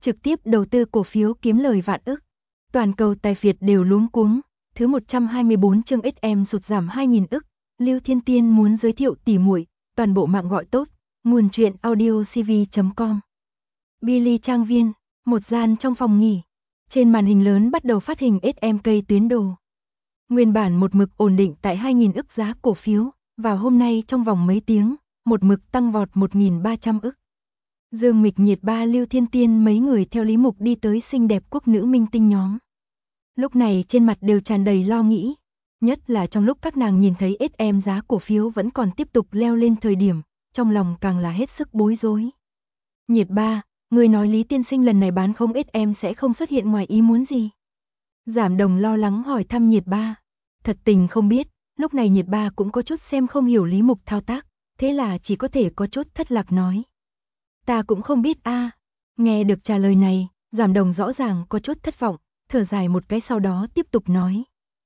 trực tiếp đầu tư cổ phiếu kiếm lời vạn ức. Toàn cầu tài phiệt đều luống cuống, thứ 124 chương SM sụt giảm 2.000 ức, Lưu Thiên Tiên muốn giới thiệu tỉ muội, toàn bộ mạng gọi tốt, nguồn truyện audiocv.com. Billy Trang viên, một gian trong phòng nghỉ, trên màn hình lớn bắt đầu phát hình SMK tuyến đồ. Nguyên bản một mực ổn định tại 2.000 ức giá cổ phiếu, vào hôm nay trong vòng mấy tiếng, một mực tăng vọt 1.300 ức. Dương Mịch Nhiệt Ba Lưu Thiên Tiên mấy người theo Lý Mục đi tới xinh đẹp quốc nữ minh tinh nhóm. Lúc này trên mặt đều tràn đầy lo nghĩ, nhất là trong lúc các nàng nhìn thấy SM giá cổ phiếu vẫn còn tiếp tục leo lên thời điểm, trong lòng càng là hết sức bối rối. Nhiệt Ba, người nói Lý tiên sinh lần này bán không SM sẽ không xuất hiện ngoài ý muốn gì? Giảm Đồng lo lắng hỏi thăm Nhiệt Ba. Thật tình không biết, lúc này Nhiệt Ba cũng có chút xem không hiểu Lý Mục thao tác, thế là chỉ có thể có chút thất lạc nói. Ta cũng không biết a. Nghe được trả lời này, Giảm Đồng rõ ràng có chút thất vọng, thở dài một cái sau đó tiếp tục nói.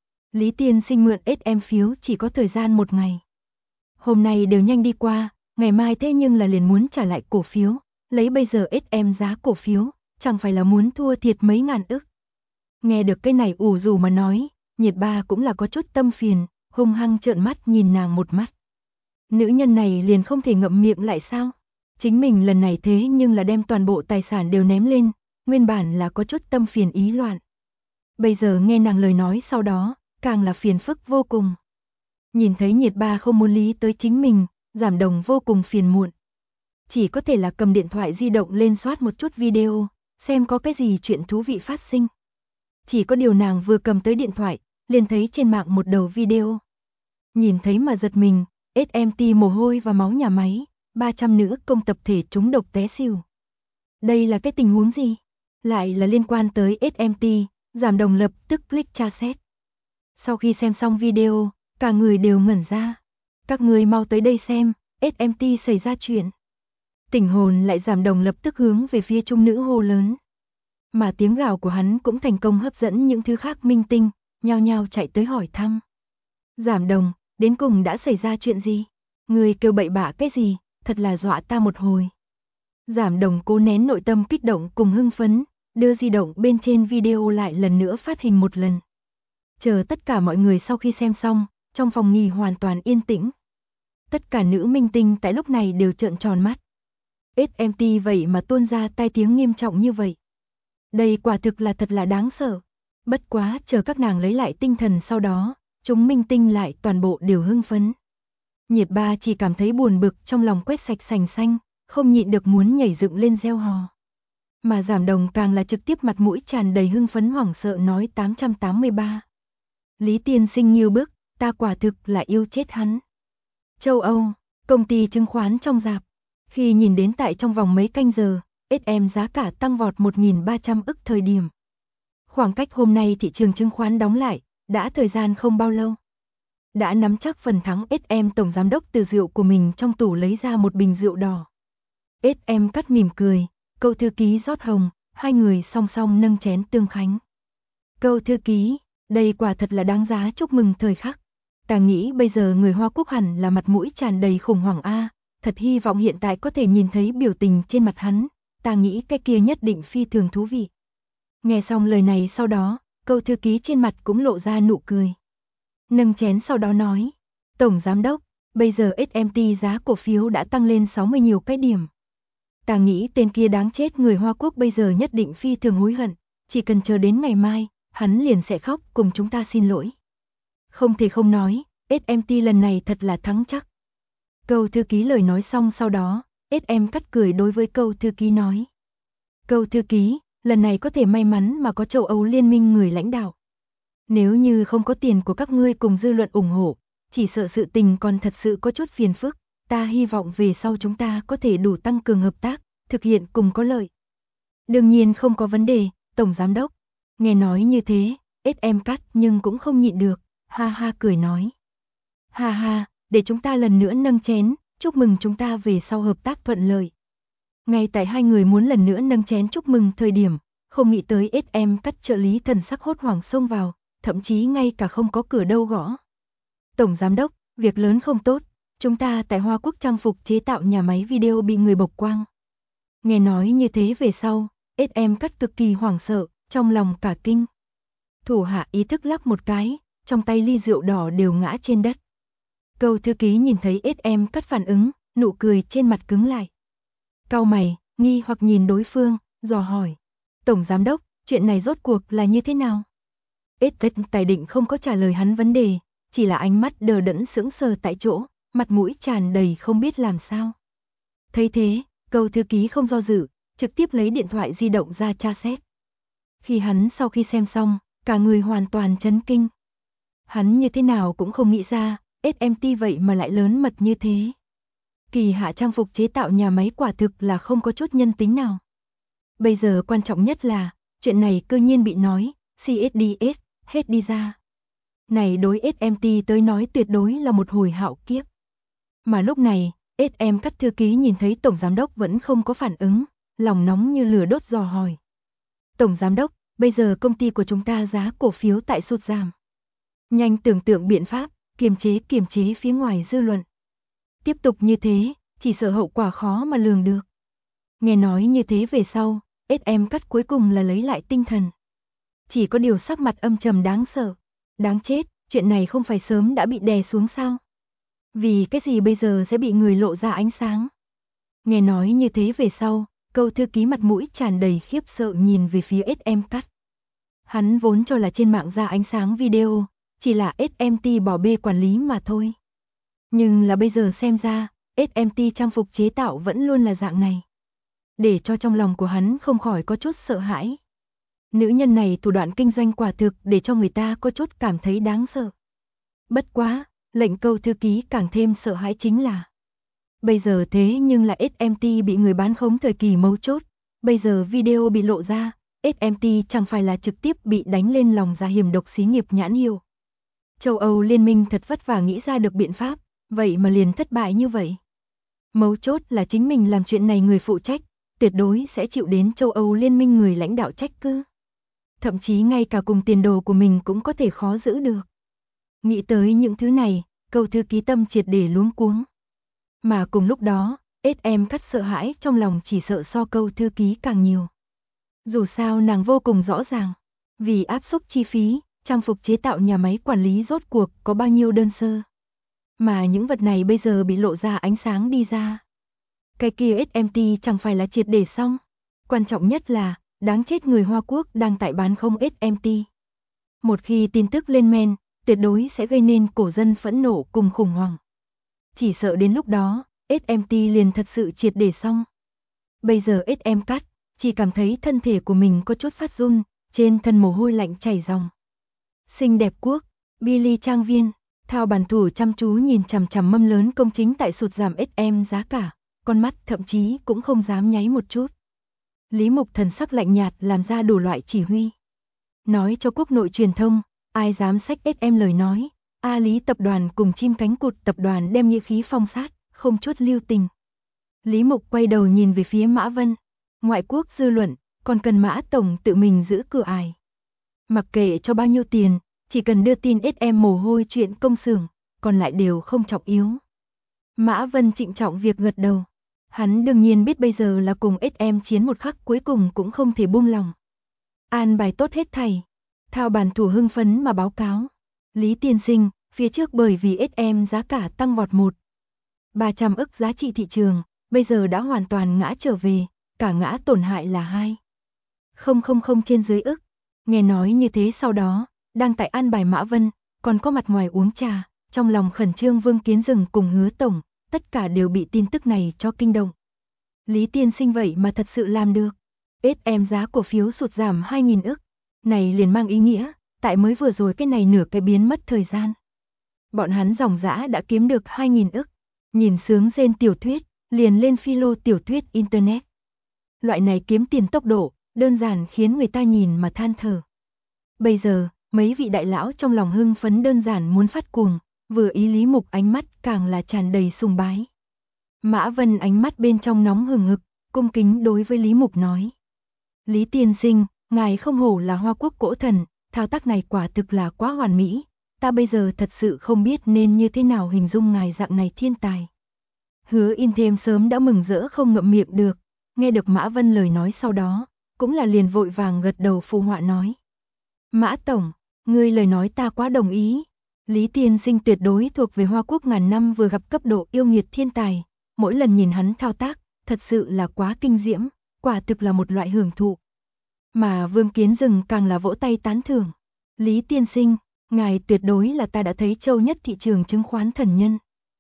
Lý tiên sinh mượn SM phiếu chỉ có thời gian một ngày. Hôm nay đều nhanh đi qua, ngày mai thế nhưng là liền muốn trả lại cổ phiếu, lấy bây giờ SM giá cổ phiếu, chẳng phải là muốn thua thiệt mấy ngàn ức. Nghe được cái này ủ rủ mà nói, Nhiệt Ba cũng là có chút tâm phiền, hung hăng trợn mắt nhìn nàng một mắt. Nữ nhân này liền không thể ngậm miệng lại sao? Chính mình lần này thế nhưng là đem toàn bộ tài sản đều ném lên, nguyên bản là có chút tâm phiền ý loạn. Bây giờ nghe nàng lời nói sau đó, càng là phiền phức vô cùng. Nhìn thấy Nhiệt Ba không muốn lý tới chính mình, Giảm Đồng vô cùng phiền muộn. Chỉ có thể là cầm điện thoại di động lên soát một chút video, xem có cái gì chuyện thú vị phát sinh. Chỉ có điều nàng vừa cầm tới điện thoại, liền thấy trên mạng một đầu video. Nhìn thấy mà giật mình, SMT mồ hôi và máu nhà máy, 300 nữ công tập thể trúng độc té xỉu. Đây là cái tình huống gì? Lại là liên quan tới SMT, Giảm Đồng lập tức click tra xét. Sau khi xem xong video, cả người đều ngẩn ra. Các người mau tới đây xem, SMT xảy ra chuyện. Tỉnh hồn lại Giảm Đồng lập tức hướng về phía trung nữ hô lớn. Mà tiếng gào của hắn cũng thành công hấp dẫn những thứ khác minh tinh, nhao nhao chạy tới hỏi thăm. Giảm Đồng, đến cùng đã xảy ra chuyện gì? Người kêu bậy bạ cái gì, thật là dọa ta một hồi. Giảm Đồng cố nén nội tâm kích động cùng hưng phấn, đưa di động bên trên video lại lần nữa phát hình một lần. Chờ tất cả mọi người sau khi xem xong, trong phòng nghỉ hoàn toàn yên tĩnh. Tất cả nữ minh tinh tại lúc này đều trợn tròn mắt. SMT vậy mà tuôn ra tai tiếng nghiêm trọng như vậy. Đây quả thực là thật là đáng sợ. Bất quá chờ các nàng lấy lại tinh thần sau đó, chúng minh tinh lại toàn bộ đều hưng phấn. Nhiệt Ba chỉ cảm thấy buồn bực trong lòng quét sạch sành xanh, không nhịn được muốn nhảy dựng lên reo hò. Mà Giảm Đồng càng là trực tiếp mặt mũi tràn đầy hưng phấn hoảng sợ nói 883. Lý tiên sinh nghiêu bức, ta quả thực là yêu chết hắn. Châu Âu, công ty chứng khoán trong rạp. Khi nhìn đến tại trong vòng mấy canh giờ, SM giá cả tăng vọt 1.300 ức thời điểm. Khoảng cách hôm nay thị trường chứng khoán đóng lại, đã thời gian không bao lâu. Đã nắm chắc phần thắng SM tổng giám đốc từ rượu của mình trong tủ lấy ra một bình rượu đỏ. SM cắt mỉm cười, Câu thư ký rót hồng, hai người song song nâng chén tương khánh. Câu thư ký, đây quả thật là đáng giá chúc mừng thời khắc. Ta nghĩ bây giờ người Hoa Quốc hẳn là mặt mũi tràn đầy khủng hoảng a, thật hy vọng hiện tại có thể nhìn thấy biểu tình trên mặt hắn, ta nghĩ cái kia nhất định phi thường thú vị. Nghe xong lời này sau đó, Câu thư ký trên mặt cũng lộ ra nụ cười. Nâng chén sau đó nói, Tổng Giám đốc, bây giờ SMT giá cổ phiếu đã tăng lên 60 nhiều cái điểm. Ta nghĩ tên kia đáng chết người Hoa Quốc bây giờ nhất định phi thường hối hận, chỉ cần chờ đến ngày mai, hắn liền sẽ khóc cùng chúng ta xin lỗi. Không thể không nói, SMT lần này thật là thắng chắc. Câu thư ký lời nói xong sau đó, SM cắt cười đối với câu thư ký nói. Câu thư ký, lần này có thể may mắn mà có châu Âu liên minh người lãnh đạo. Nếu như không có tiền của các ngươi cùng dư luận ủng hộ, chỉ sợ sự tình còn thật sự có chút phiền phức. Ta hy vọng về sau chúng ta có thể đủ tăng cường hợp tác, thực hiện cùng có lợi. Đương nhiên không có vấn đề, Tổng Giám đốc. Nghe nói như thế, SM cắt nhưng cũng không nhịn được, ha ha cười nói. Ha ha, để chúng ta lần nữa nâng chén, chúc mừng chúng ta về sau hợp tác thuận lợi. Ngay tại hai người muốn lần nữa nâng chén chúc mừng thời điểm, không nghĩ tới SM cắt trợ lý thần sắc hốt hoảng xông vào, thậm chí ngay cả không có cửa đâu gõ. Tổng Giám đốc, việc lớn không tốt. Chúng ta tại Hoa Quốc trang phục chế tạo nhà máy video bị người bộc quang. Nghe nói như thế về sau, SM Cắt cực kỳ hoảng sợ, trong lòng cả kinh. Thủ hạ ý thức lắc một cái, trong tay ly rượu đỏ đều ngã trên đất. Câu thư ký nhìn thấy SM Cắt phản ứng, nụ cười trên mặt cứng lại. Cau mày, nghi hoặc nhìn đối phương, dò hỏi. Tổng giám đốc, chuyện này rốt cuộc là như thế nào? Tài định không có trả lời hắn vấn đề, chỉ là ánh mắt đờ đẫn sững sờ tại chỗ, mặt mũi tràn đầy không biết làm sao. Thấy thế, câu thư ký không do dự, trực tiếp lấy điện thoại di động ra tra xét. Khi hắn sau khi xem xong, cả người hoàn toàn chấn kinh. Hắn như thế nào cũng không nghĩ ra, SMT vậy mà lại lớn mật như thế. Kỳ hạ trang phục chế tạo nhà máy quả thực là không có chút nhân tính nào. Bây giờ quan trọng nhất là, chuyện này cơ nhiên bị nói, CSDS, hết đi ra. Này đối SMT tới nói tuyệt đối là một hồi hạo kiếp. Mà lúc này, SM Cắt thư ký nhìn thấy Tổng Giám đốc vẫn không có phản ứng, lòng nóng như lửa đốt dò hỏi. Tổng Giám đốc, bây giờ công ty của chúng ta giá cổ phiếu tại sụt giảm. Nhanh tưởng tượng biện pháp, kiềm chế phía ngoài dư luận. Tiếp tục như thế, chỉ sợ hậu quả khó mà lường được. Nghe nói như thế về sau, SM Cắt cuối cùng là lấy lại tinh thần. Chỉ có điều sắc mặt âm trầm đáng sợ. Đáng chết, chuyện này không phải sớm đã bị đè xuống sao? Vì cái gì bây giờ sẽ bị người lộ ra ánh sáng? Nghe nói như thế về sau, câu thư ký mặt mũi tràn đầy khiếp sợ nhìn về phía SM Cắt. Hắn vốn cho là trên mạng ra ánh sáng video, chỉ là SMT bỏ bê quản lý mà thôi. Nhưng là bây giờ xem ra, SMT trang phục chế tạo vẫn luôn là dạng này. Để cho trong lòng của hắn không khỏi có chút sợ hãi. Nữ nhân này thủ đoạn kinh doanh quả thực để cho người ta có chút cảm thấy đáng sợ. Bất quá, lệnh câu thư ký càng thêm sợ hãi chính là bây giờ thế nhưng là SMT bị người bán khống thời kỳ mấu chốt. Bây giờ video bị lộ ra, SMT chẳng phải là trực tiếp bị đánh lên lòng dạ hiểm độc xí nghiệp nhãn hiệu. Châu Âu liên minh thật vất vả nghĩ ra được biện pháp, vậy mà liền thất bại như vậy. Mấu chốt là chính mình làm chuyện này người phụ trách, tuyệt đối sẽ chịu đến châu Âu liên minh người lãnh đạo trách cứ. Thậm chí ngay cả cùng tiền đồ của mình cũng có thể khó giữ được. Nghĩ tới những thứ này, câu thư ký tâm triệt để luống cuống. Mà cùng lúc đó, SM Cắt sợ hãi trong lòng chỉ sợ so câu thư ký càng nhiều. Dù sao nàng vô cùng rõ ràng, vì áp suất chi phí, trang phục chế tạo nhà máy quản lý rốt cuộc có bao nhiêu đơn sơ. Mà những vật này bây giờ bị lộ ra ánh sáng đi ra. Cái kia SMT chẳng phải là triệt để xong. Quan trọng nhất là, đáng chết người Hoa Quốc đang tại bán không SMT. Một khi tin tức lên men, tuyệt đối sẽ gây nên cổ dân phẫn nộ cùng khủng hoảng. Chỉ sợ đến lúc đó, SMT liền thật sự triệt để xong. Bây giờ SM Cắt, chỉ cảm thấy thân thể của mình có chút phát run, trên thân mồ hôi lạnh chảy ròng. Xinh đẹp quốc, Billy trang viên, Thao bản thủ chăm chú nhìn chằm chằm mâm lớn công chính tại sụt giảm SM giá cả, con mắt thậm chí cũng không dám nháy một chút. Lý Mục thần sắc lạnh nhạt làm ra đủ loại chỉ huy. Nói cho quốc nội truyền thông, ai dám xách SM lời nói, A Lý tập đoàn cùng chim cánh cụt tập đoàn đem như khí phong sát, không chút lưu tình. Lý Mục quay đầu nhìn về phía Mã Vân, ngoại quốc dư luận, còn cần Mã Tổng tự mình giữ cửa ải. Mặc kệ cho bao nhiêu tiền, chỉ cần đưa tin SM mồ hôi chuyện công xưởng, còn lại đều không trọng yếu. Mã Vân trịnh trọng việc gật đầu. Hắn đương nhiên biết bây giờ là cùng SM chiến một khắc cuối cùng cũng không thể buông lòng. An bài tốt hết thảy. Thao bản thủ hưng phấn mà báo cáo. Lý tiên sinh, phía trước bởi vì SM giá cả tăng vọt 300 ức giá trị thị trường, bây giờ đã hoàn toàn ngã trở về, cả ngã tổn hại là 2,000 trên dưới ức. Nghe nói như thế sau đó, đang tại an bài Mã Vân, còn có mặt ngoài uống trà, trong lòng khẩn trương Vương Kiến Dừng cùng Hứa Tổng, tất cả đều bị tin tức này cho kinh động. Lý tiên sinh vậy mà thật sự làm được. SM giá cổ phiếu sụt giảm 2.000 ức. Này liền mang ý nghĩa, tại mới vừa rồi cái này nửa cái biến mất thời gian. Bọn hắn dòng dã đã kiếm được 2.000 ức. Nhìn sướng rên tiểu thuyết, liền lên philo tiểu thuyết Internet. Loại này kiếm tiền tốc độ, đơn giản khiến người ta nhìn mà than thở. Bây giờ, mấy vị đại lão trong lòng hưng phấn đơn giản muốn phát cuồng, vừa ý Lý Mục ánh mắt càng là tràn đầy sùng bái. Mã Vân ánh mắt bên trong nóng hừng hực, cung kính đối với Lý Mục nói. Lý tiên sinh, ngài không hổ là Hoa Quốc cổ thần, thao tác này quả thực là quá hoàn mỹ, ta bây giờ thật sự không biết nên như thế nào hình dung ngài dạng này thiên tài. Hứa In thêm sớm đã mừng rỡ không ngậm miệng được, nghe được Mã Vân lời nói sau đó, cũng là liền vội vàng gật đầu phụ họa nói. Mã Tổng, ngươi lời nói ta quá đồng ý. Lý Tiên Sinh tuyệt đối thuộc về Hoa Quốc ngàn năm vừa gặp cấp độ yêu nghiệt thiên tài, mỗi lần nhìn hắn thao tác, thật sự là quá kinh diễm, quả thực là một loại hưởng thụ. Mà Vương Kiến Dừng càng là vỗ tay tán thưởng. Lý Tiên Sinh, ngài tuyệt đối là ta đã thấy châu nhất thị trường chứng khoán thần nhân.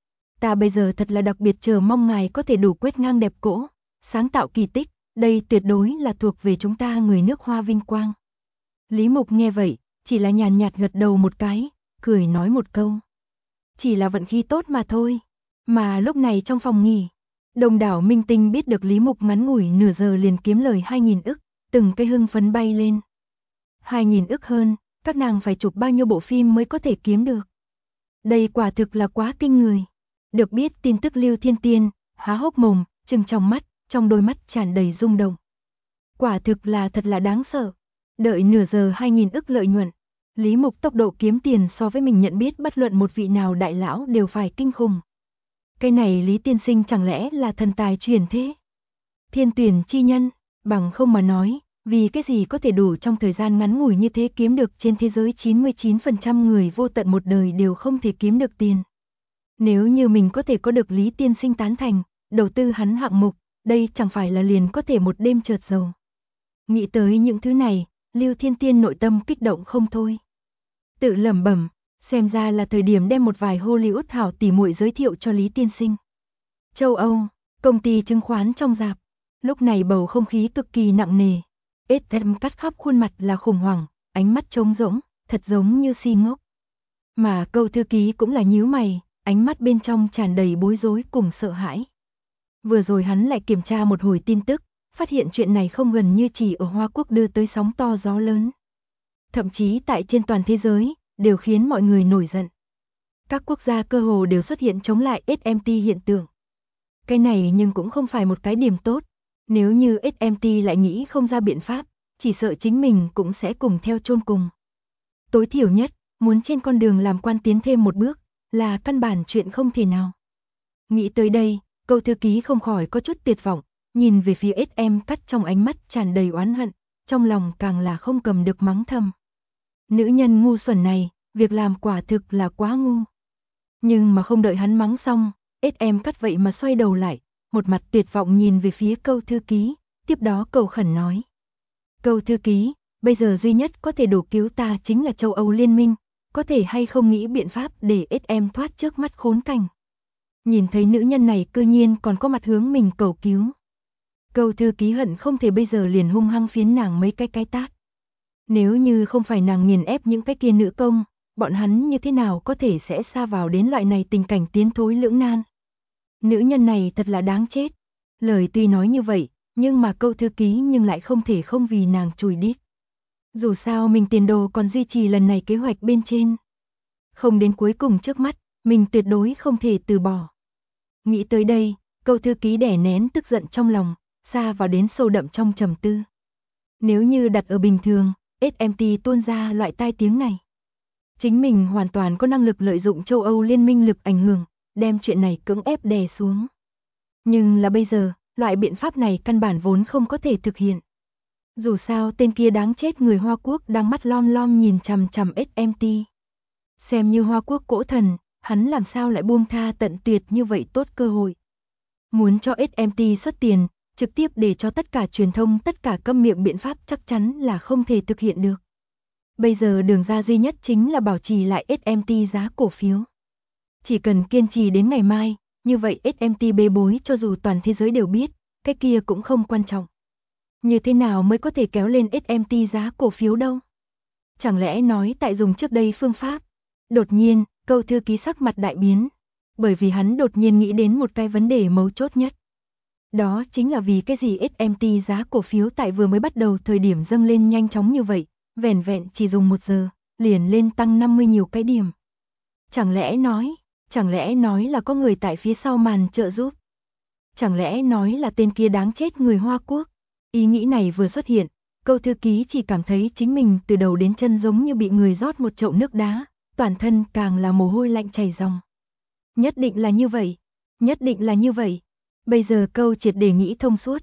Ta bây giờ thật là đặc biệt chờ mong ngài có thể đủ quét ngang đẹp cỗ, sáng tạo kỳ tích, đây tuyệt đối là thuộc về chúng ta người nước Hoa vinh quang. Lý Mục nghe vậy, chỉ là nhàn nhạt gật đầu một cái, cười nói một câu. Chỉ là vận khí tốt mà thôi. Mà lúc này trong phòng nghỉ, đông đảo minh tinh biết được Lý Mục ngắn ngủi nửa giờ liền kiếm lời 2.000 ức, từng cái hưng phấn bay lên. 2.000 ức hơn, các nàng phải chụp bao nhiêu bộ phim mới có thể kiếm được. Đây quả thực là quá kinh người. Được biết tin tức Lưu Thiên Tiên, há hốc mồm, trừng trong mắt, trong đôi mắt tràn đầy rung động. Quả thực là thật là đáng sợ. Đợi nửa giờ 2.000 ức lợi nhuận, Lý Mục tốc độ kiếm tiền so với mình nhận biết bất luận một vị nào đại lão đều phải kinh khủng. Cái này Lý Tiên Sinh chẳng lẽ là thần tài truyền thế? Thiên tuyển chi nhân, bằng không mà nói, vì cái gì có thể đủ trong thời gian ngắn ngủi như thế kiếm được trên thế giới 99% người vô tận một đời đều không thể kiếm được tiền. Nếu như mình có thể có được Lý Tiên Sinh tán thành, đầu tư hắn hạng mục, đây chẳng phải là liền có thể một đêm chợt giàu. Nghĩ tới những thứ này, Lưu Thiên Tiên nội tâm kích động không thôi. Tự lẩm bẩm, xem ra là thời điểm đem một vài Hollywood hảo tỉ muội giới thiệu cho Lý Tiên Sinh. Châu Âu, công ty chứng khoán trong rạp, lúc này bầu không khí cực kỳ nặng nề. SM cắt khắp khuôn mặt là khủng hoảng, ánh mắt trống rỗng, thật giống như si ngốc. Mà Câu thư ký cũng là nhíu mày, ánh mắt bên trong tràn đầy bối rối cùng sợ hãi. Vừa rồi hắn lại kiểm tra một hồi tin tức, phát hiện chuyện này không gần như chỉ ở Hoa Quốc đưa tới sóng to gió lớn. Thậm chí tại trên toàn thế giới, đều khiến mọi người nổi giận. Các quốc gia cơ hồ đều xuất hiện chống lại SMT hiện tượng. Cái này nhưng cũng không phải một cái điểm tốt. Nếu như SMT lại nghĩ không ra biện pháp, chỉ sợ chính mình cũng sẽ cùng theo chôn cùng. Tối thiểu nhất, muốn trên con đường làm quan tiến thêm một bước, là căn bản chuyện không thể nào. Nghĩ tới đây, Câu thư ký không khỏi có chút tuyệt vọng, nhìn về phía SM Cắt trong ánh mắt tràn đầy oán hận, trong lòng càng là không cầm được mắng thầm. Nữ nhân ngu xuẩn này, việc làm quả thực là quá ngu. Nhưng mà không đợi hắn mắng xong, SM Cắt vậy mà xoay đầu lại, một mặt tuyệt vọng nhìn về phía Câu thư ký, tiếp đó cầu khẩn nói. Câu thư ký, bây giờ duy nhất có thể đủ cứu ta chính là châu Âu Liên minh, có thể hay không nghĩ biện pháp để SM thoát trước mắt khốn cảnh. Nhìn thấy nữ nhân này cư nhiên còn có mặt hướng mình cầu cứu. Câu thư ký hận không thể bây giờ liền hung hăng phiến nàng mấy cái tát. Nếu như không phải nàng nghiền ép những cái kia nữ công, bọn hắn như thế nào có thể sẽ sa vào đến loại này tình cảnh tiến thối lưỡng nan. Nữ nhân này thật là đáng chết. Lời tuy nói như vậy, nhưng mà Câu thư ký nhưng lại không thể không vì nàng chùi đít. Dù sao mình tiền đồ còn duy trì lần này kế hoạch bên trên. Không đến cuối cùng trước mắt, mình tuyệt đối không thể từ bỏ. Nghĩ tới đây, Câu thư ký đè nén tức giận trong lòng, xa vào đến sâu đậm trong trầm tư. Nếu như đặt ở bình thường, SMT tuôn ra loại tai tiếng này. Chính mình hoàn toàn có năng lực lợi dụng châu Âu Liên minh lực ảnh hưởng, đem chuyện này cưỡng ép đè xuống. Nhưng là bây giờ, loại biện pháp này căn bản vốn không có thể thực hiện. Dù sao tên kia đáng chết người Hoa Quốc đang mắt lom lom nhìn chằm chằm SMT. Xem như Hoa Quốc cỗ thần, hắn làm sao lại buông tha tận tuyệt như vậy tốt cơ hội. Muốn cho SMT xuất tiền, trực tiếp để cho tất cả truyền thông tất cả câm miệng biện pháp chắc chắn là không thể thực hiện được. Bây giờ đường ra duy nhất chính là bảo trì lại SMT giá cổ phiếu. Chỉ cần kiên trì đến ngày mai, như vậy SMT bê bối cho dù toàn thế giới đều biết, cái kia cũng không quan trọng. Như thế nào mới có thể kéo lên SMT giá cổ phiếu đâu? Chẳng lẽ nói tại dùng trước đây phương pháp? Đột nhiên, Câu thư ký sắc mặt đại biến, bởi vì hắn đột nhiên nghĩ đến một cái vấn đề mấu chốt nhất. Đó chính là vì cái gì SMT giá cổ phiếu tại vừa mới bắt đầu thời điểm dâng lên nhanh chóng như vậy, vẻn vẹn chỉ dùng 1 giờ, liền lên tăng 50 nhiều cái điểm. Chẳng lẽ nói là có người tại phía sau màn trợ giúp? Chẳng lẽ nói là tên kia đáng chết người Hoa Quốc? Ý nghĩ này vừa xuất hiện, Câu thư ký chỉ cảm thấy chính mình từ đầu đến chân giống như bị người rót một chậu nước đá, toàn thân càng là mồ hôi lạnh chảy ròng. Nhất định là như vậy, nhất định là như vậy. Bây giờ Câu triệt để nghĩ thông suốt.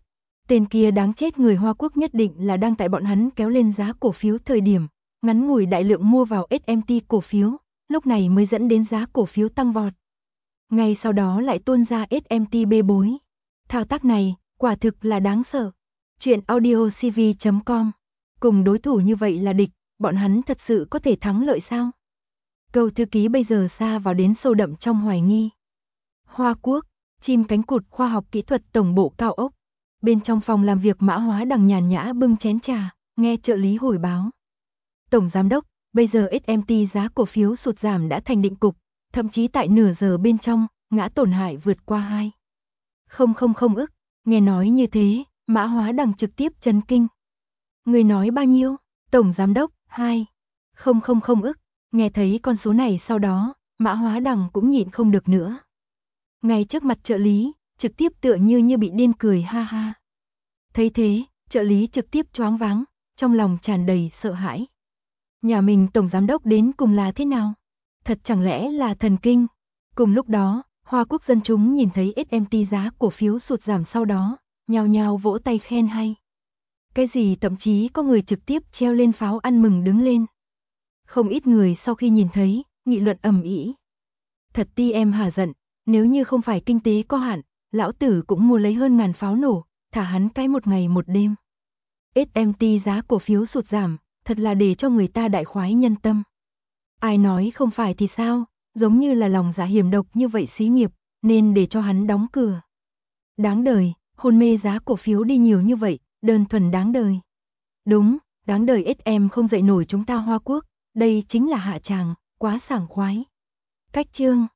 Tên kia đáng chết, người Hoa Quốc nhất định là đang tại bọn hắn kéo lên giá cổ phiếu thời điểm, ngắn ngủi đại lượng mua vào SMT cổ phiếu, lúc này mới dẫn đến giá cổ phiếu tăng vọt. Ngay sau đó lại tuôn ra SMT bê bối. Thao tác này, quả thực là đáng sợ. Chuyện audiocv.com. Cùng đối thủ như vậy là địch, bọn hắn thật sự có thể thắng lợi sao? Cầu thư ký bây giờ sa vào đến sâu đậm trong hoài nghi. Hoa Quốc, chim cánh cụt khoa học kỹ thuật tổng bộ cao ốc. Bên trong phòng làm việc Mã Hóa Đằng nhàn nhã bưng chén trà, nghe trợ lý hồi báo. Tổng giám đốc, bây giờ SMT giá cổ phiếu sụt giảm đã thành định cục, thậm chí tại nửa giờ bên trong, ngã tổn hại vượt qua 2,000 ức. Nghe nói như thế, Mã Hóa Đằng trực tiếp chấn kinh. Người nói bao nhiêu? Tổng giám đốc, 2,000 ức. Nghe thấy con số này sau đó, Mã Hóa Đằng cũng nhịn không được nữa. Ngay trước mặt trợ lý, trực tiếp tựa như bị điên cười ha ha. Thấy thế, trợ lý trực tiếp choáng váng, trong lòng tràn đầy sợ hãi. Nhà mình tổng giám đốc đến cùng là thế nào? Thật chẳng lẽ là thần kinh? Cùng lúc đó, Hoa Quốc dân chúng nhìn thấy SMT giá cổ phiếu sụt giảm sau đó, nhao nhao vỗ tay khen hay. Cái gì thậm chí có người trực tiếp treo lên pháo ăn mừng đứng lên. Không ít người sau khi nhìn thấy, nghị luận ầm ĩ. Thật ti em hả giận, nếu như không phải kinh tế có hạn, lão tử cũng mua lấy hơn ngàn pháo nổ, thả hắn cái một ngày một đêm. SMT giá cổ phiếu sụt giảm, thật là để cho người ta đại khoái nhân tâm. Ai nói không phải thì sao, giống như là lòng dạ hiểm độc như vậy xí nghiệp, nên để cho hắn đóng cửa. Đáng đời, hôn mê giá cổ phiếu đi nhiều như vậy, đơn thuần đáng đời. Đúng, đáng đời SM không dậy nổi chúng ta Hoa Quốc, đây chính là hạ tràng, quá sảng khoái. Cách chương